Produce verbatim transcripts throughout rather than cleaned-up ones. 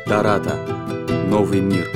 Тарата. Новый мир.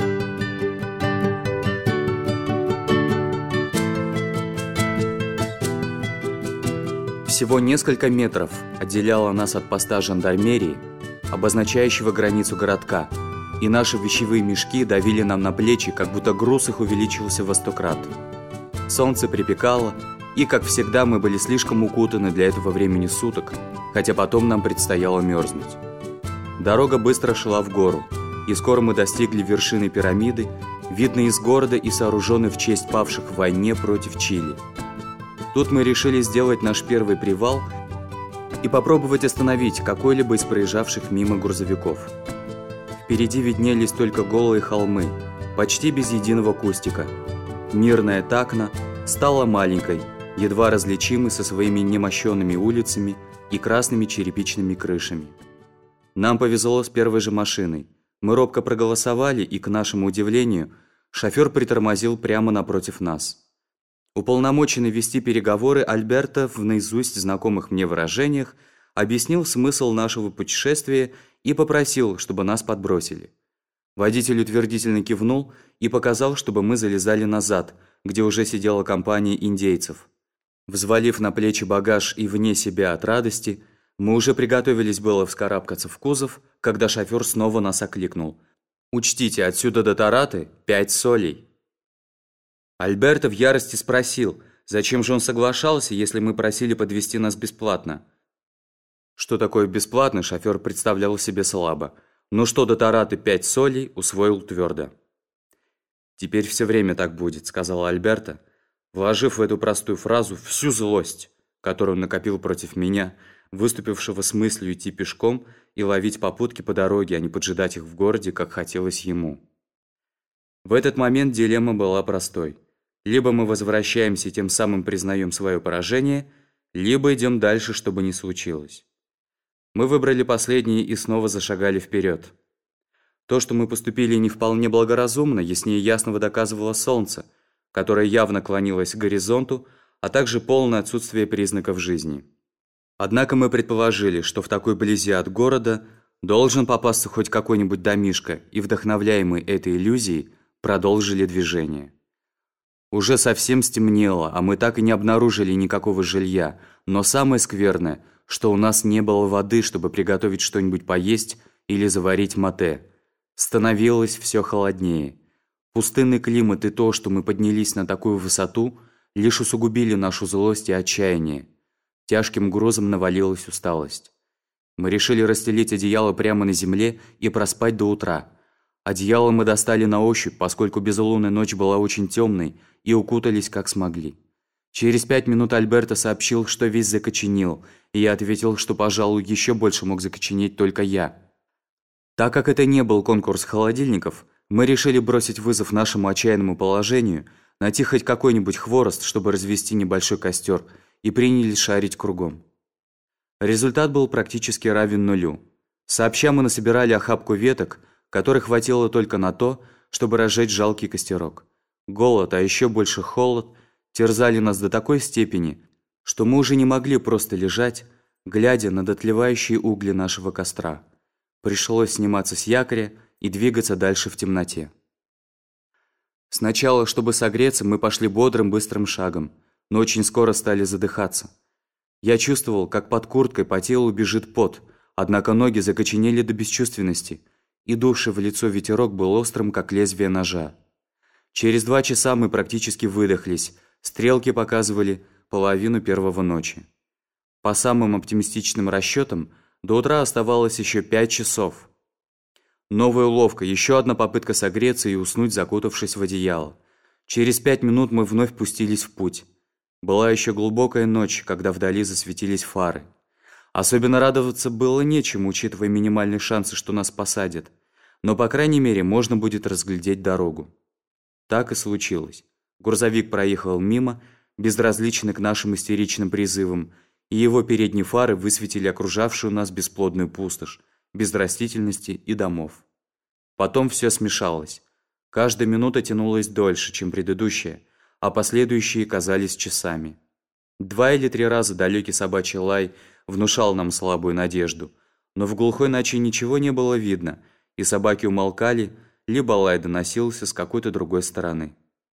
Всего несколько метров отделяло нас от поста жандармерии, обозначающего границу городка, и наши вещевые мешки давили нам на плечи, как будто груз их увеличивался во сто крат. Солнце припекало, и, как всегда, мы были слишком укутаны для этого времени суток, хотя потом нам предстояло мерзнуть. Дорога быстро шла в гору, и скоро мы достигли вершины пирамиды, видной из города и сооруженной в честь павших в войне против Чили. Тут мы решили сделать наш первый привал и попробовать остановить какой-либо из проезжавших мимо грузовиков. Впереди виднелись только голые холмы, почти без единого кустика. Мирная Такна стала маленькой, едва различимой со своими немощенными улицами и красными черепичными крышами. Нам повезло с первой же машиной. Мы робко проголосовали, и, к нашему удивлению, шофер притормозил прямо напротив нас. Уполномоченный вести переговоры Альберто в наизусть знакомых мне выражениях объяснил смысл нашего путешествия и попросил, чтобы нас подбросили. Водитель утвердительно кивнул и показал, чтобы мы залезали назад, где уже сидела компания индейцев. Взвалив на плечи багаж и вне себя от радости, мы уже приготовились было вскарабкаться в кузов, когда шофер снова нас окликнул. «Учтите, отсюда до Тараты пять солей». Альберто в ярости спросил, зачем же он соглашался, если мы просили подвезти нас бесплатно. Что такое бесплатно, шофер представлял себе слабо, но что до Тараты пять солей, усвоил твердо. «Теперь все время так будет», — сказал Альберто, вложив в эту простую фразу всю злость, которую он накопил против меня, выступившего с мыслью идти пешком и ловить попутки по дороге, а не поджидать их в городе, как хотелось ему. В этот момент дилемма была простой. Либо мы возвращаемся и тем самым признаем свое поражение, либо идем дальше, чтобы не случилось. Мы выбрали последнее и снова зашагали вперед. То, что мы поступили не вполне благоразумно, яснее ясного доказывало солнце, которое явно клонилось к горизонту, а также полное отсутствие признаков жизни. Однако мы предположили, что в такой близи от города должен попасться хоть какой-нибудь домишко, и, вдохновляемые этой иллюзией, продолжили движение. Уже совсем стемнело, а мы так и не обнаружили никакого жилья, но самое скверное, что у нас не было воды, чтобы приготовить что-нибудь поесть или заварить мате. Становилось все холоднее. Пустынный климат и то, что мы поднялись на такую высоту, лишь усугубили нашу злость и отчаяние. Тяжким грузом навалилась усталость. Мы решили расстелить одеяло прямо на земле и проспать до утра. Одеяло мы достали на ощупь, поскольку безлунная ночь была очень темной, и укутались как смогли. Через пять минут Альберто сообщил, что весь закоченел, и я ответил, что, пожалуй, еще больше мог закоченеть только я. Так как это не был конкурс холодильников, мы решили бросить вызов нашему отчаянному положению, найти хоть какой-нибудь хворост, чтобы развести небольшой костер, и принялись шарить кругом. Результат был практически равен нулю. Сообща мы насобирали охапку веток, которой хватило только на то, чтобы разжечь жалкий костерок. Голод, а еще больше холод, терзали нас до такой степени, что мы уже не могли просто лежать, глядя на дотлевающие угли нашего костра. Пришлось сниматься с якоря и двигаться дальше в темноте. Сначала, чтобы согреться, мы пошли бодрым быстрым шагом, но очень скоро стали задыхаться. Я чувствовал, как под курткой по телу бежит пот, однако ноги закоченели до бесчувственности, и дувший в лицо ветерок был острым, как лезвие ножа. Через два часа мы практически выдохлись, стрелки показывали половину первого ночи. По самым оптимистичным расчетам, до утра оставалось еще пять часов. Новая уловка, еще одна попытка согреться и уснуть, закутавшись в одеяло. Через пять минут мы вновь пустились в путь. Была еще глубокая ночь, когда вдали засветились фары. Особенно радоваться было нечему, учитывая минимальные шансы, что нас посадят. Но, по крайней мере, можно будет разглядеть дорогу. Так и случилось. Грузовик проехал мимо, безразличный к нашим истеричным призывам, и его передние фары высветили окружавшую нас бесплодную пустошь, без растительности и домов. Потом все смешалось. Каждая минута тянулась дольше, чем предыдущая, а последующие казались часами. Два или три раза далекий собачий лай внушал нам слабую надежду, но в глухой ночи ничего не было видно, и собаки умолкали, либо лай доносился с какой-то другой стороны.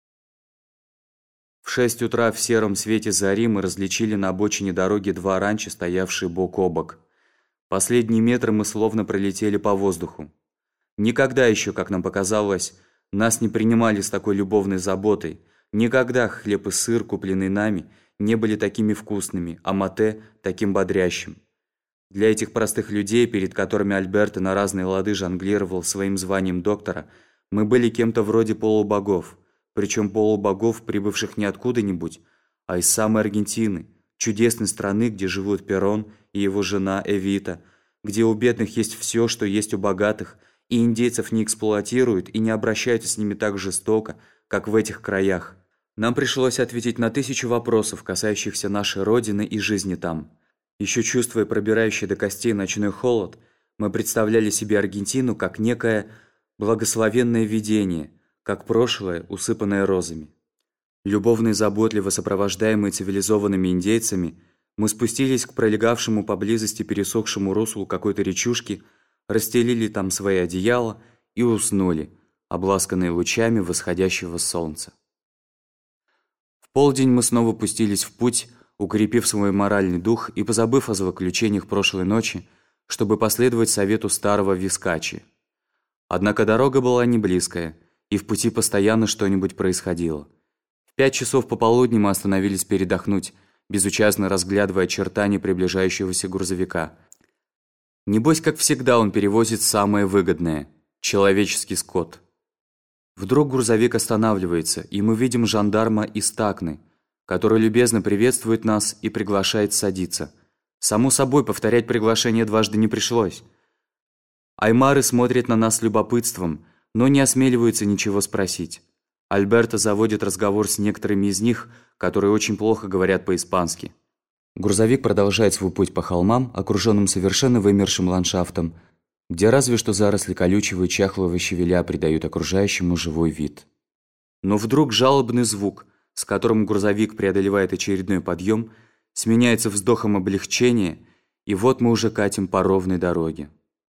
В шесть утра в сером свете зари мы различили на обочине дороги два ранчо, стоявшие бок о бок. Последние метры мы словно пролетели по воздуху. Никогда еще, как нам показалось, нас не принимали с такой любовной заботой. Никогда хлеб и сыр, купленные нами, не были такими вкусными, а мате таким бодрящим. Для этих простых людей, перед которыми Альберто на разные лады жонглировал своим званием доктора, мы были кем-то вроде полубогов, причем полубогов, прибывших не откуда-нибудь, а из самой Аргентины, чудесной страны, где живут Перон и его жена Эвита, где у бедных есть все, что есть у богатых, и индейцев не эксплуатируют и не обращаются с ними так жестоко, как в этих краях. Нам пришлось ответить на тысячу вопросов, касающихся нашей родины и жизни там. Еще чувствуя пробирающий до костей ночной холод, мы представляли себе Аргентину как некое благословенное видение, как прошлое, усыпанное розами. Любовно и заботливо сопровождаемые цивилизованными индейцами, мы спустились к пролегавшему поблизости пересохшему руслу какой-то речушки, расстелили там свои одеяла и уснули, обласканные лучами восходящего солнца. В полдень мы снова пустились в путь, укрепив свой моральный дух и позабыв о злоключениях прошлой ночи, чтобы последовать совету старого Вискачи. Однако дорога была не близкая, и в пути постоянно что-нибудь происходило. В пять часов пополудни мы остановились передохнуть, безучастно разглядывая очертания приближающегося грузовика. Небось, как всегда, он перевозит самое выгодное – человеческий скот. Вдруг грузовик останавливается, и мы видим жандарма из Такны, который любезно приветствует нас и приглашает садиться. Само собой, повторять приглашение дважды не пришлось. Аймары смотрят на нас с любопытством, но не осмеливаются ничего спросить. Альберто заводит разговор с некоторыми из них, которые очень плохо говорят по-испански. Грузовик продолжает свой путь по холмам, окруженным совершенно вымершим ландшафтом, где разве что заросли колючего и чахлого щавеля придают окружающему живой вид. Но вдруг жалобный звук, с которым грузовик преодолевает очередной подъем, сменяется вздохом облегчения, и вот мы уже катим по ровной дороге.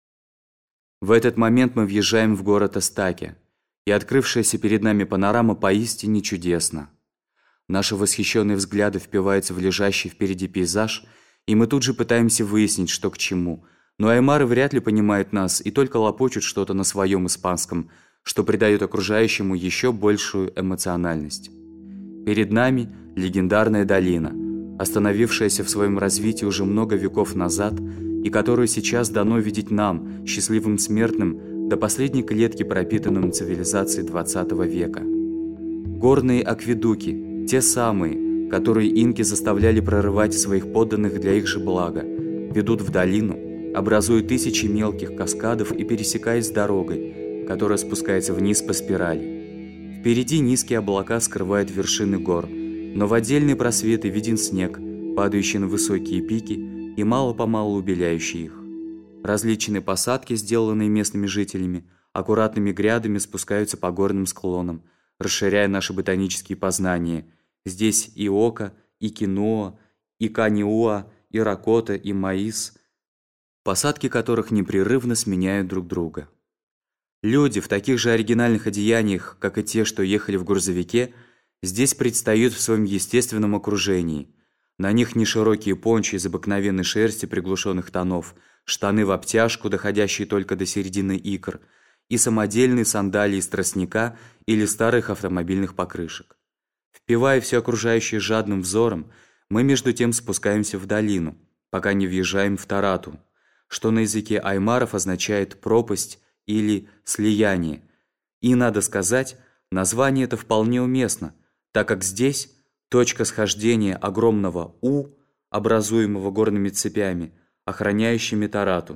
В этот момент мы въезжаем в город Эстаке, и открывшаяся перед нами панорама поистине чудесна. Наши восхищенные взгляды впиваются в лежащий впереди пейзаж, и мы тут же пытаемся выяснить, что к чему, но аймары вряд ли понимают нас и только лопочут что-то на своем испанском, что придает окружающему еще большую эмоциональность. Перед нами легендарная долина, остановившаяся в своем развитии уже много веков назад и которую сейчас дано видеть нам, счастливым смертным, до последней клетки, пропитанным цивилизацией двадцатого века. Горные акведуки, те самые, которые инки заставляли прорывать своих подданных для их же блага, ведут в долину, образуя тысячи мелких каскадов и пересекаясь с дорогой, которая спускается вниз по спирали. Впереди низкие облака скрывают вершины гор, но в отдельные просветы виден снег, падающий на высокие пики и мало-помалу убеляющий их. Различные посадки, сделанные местными жителями, аккуратными грядами спускаются по горным склонам, расширяя наши ботанические познания. Здесь и ока, и киноа, и каниоа, и ракота, и маис, посадки которых непрерывно сменяют друг друга. Люди в таких же оригинальных одеяниях, как и те, что ехали в грузовике, здесь предстают в своем естественном окружении. На них не широкие пончи из обыкновенной шерсти приглушенных тонов, штаны в обтяжку, доходящие только до середины икр, и самодельные сандалии из тростника или старых автомобильных покрышек. Впивая все окружающее жадным взором, мы между тем спускаемся в долину, пока не въезжаем в Тарату, что на языке аймаров означает «пропасть» или «слияние». И, надо сказать, название это вполне уместно, так как здесь точка схождения огромного «У», образуемого горными цепями, охраняющими Тарату.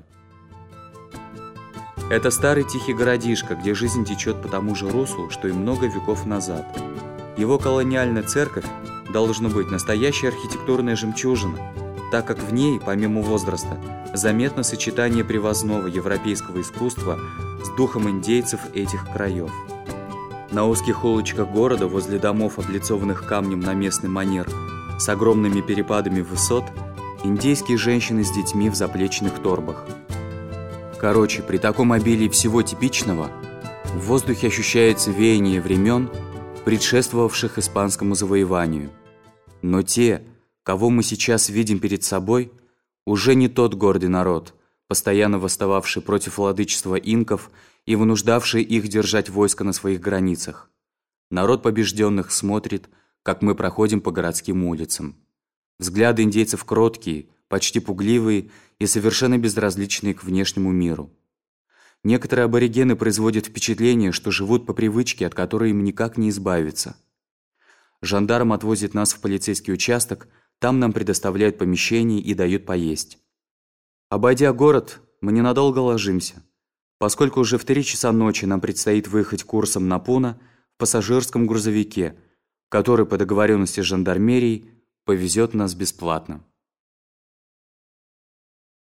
Это старый тихий городишко, где жизнь течет по тому же руслу, что и много веков назад. Его колониальная церковь должна быть настоящая архитектурная жемчужина, так как в ней, помимо возраста, заметно сочетание привозного европейского искусства с духом индейцев этих краев. На узких улочках города, возле домов, облицованных камнем на местный манер, с огромными перепадами высот, индейские женщины с детьми в заплечных торбах. Короче, при таком обилии всего типичного в воздухе ощущается веяние времен, предшествовавших испанскому завоеванию. Но те, кого мы сейчас видим перед собой, уже не тот гордый народ, постоянно восстававший против владычества инков и вынуждавший их держать войско на своих границах. Народ побежденных смотрит, как мы проходим по городским улицам. Взгляды индейцев кроткие, почти пугливые и совершенно безразличные к внешнему миру. Некоторые аборигены производят впечатление, что живут по привычке, от которой им никак не избавиться. Жандарм отвозит нас в полицейский участок, там нам предоставляют помещение и дают поесть. Обойдя город, мы ненадолго ложимся, поскольку уже в три часа ночи нам предстоит выехать курсом на Пуна в пассажирском грузовике, который по договоренности с жандармерией повезет нас бесплатно.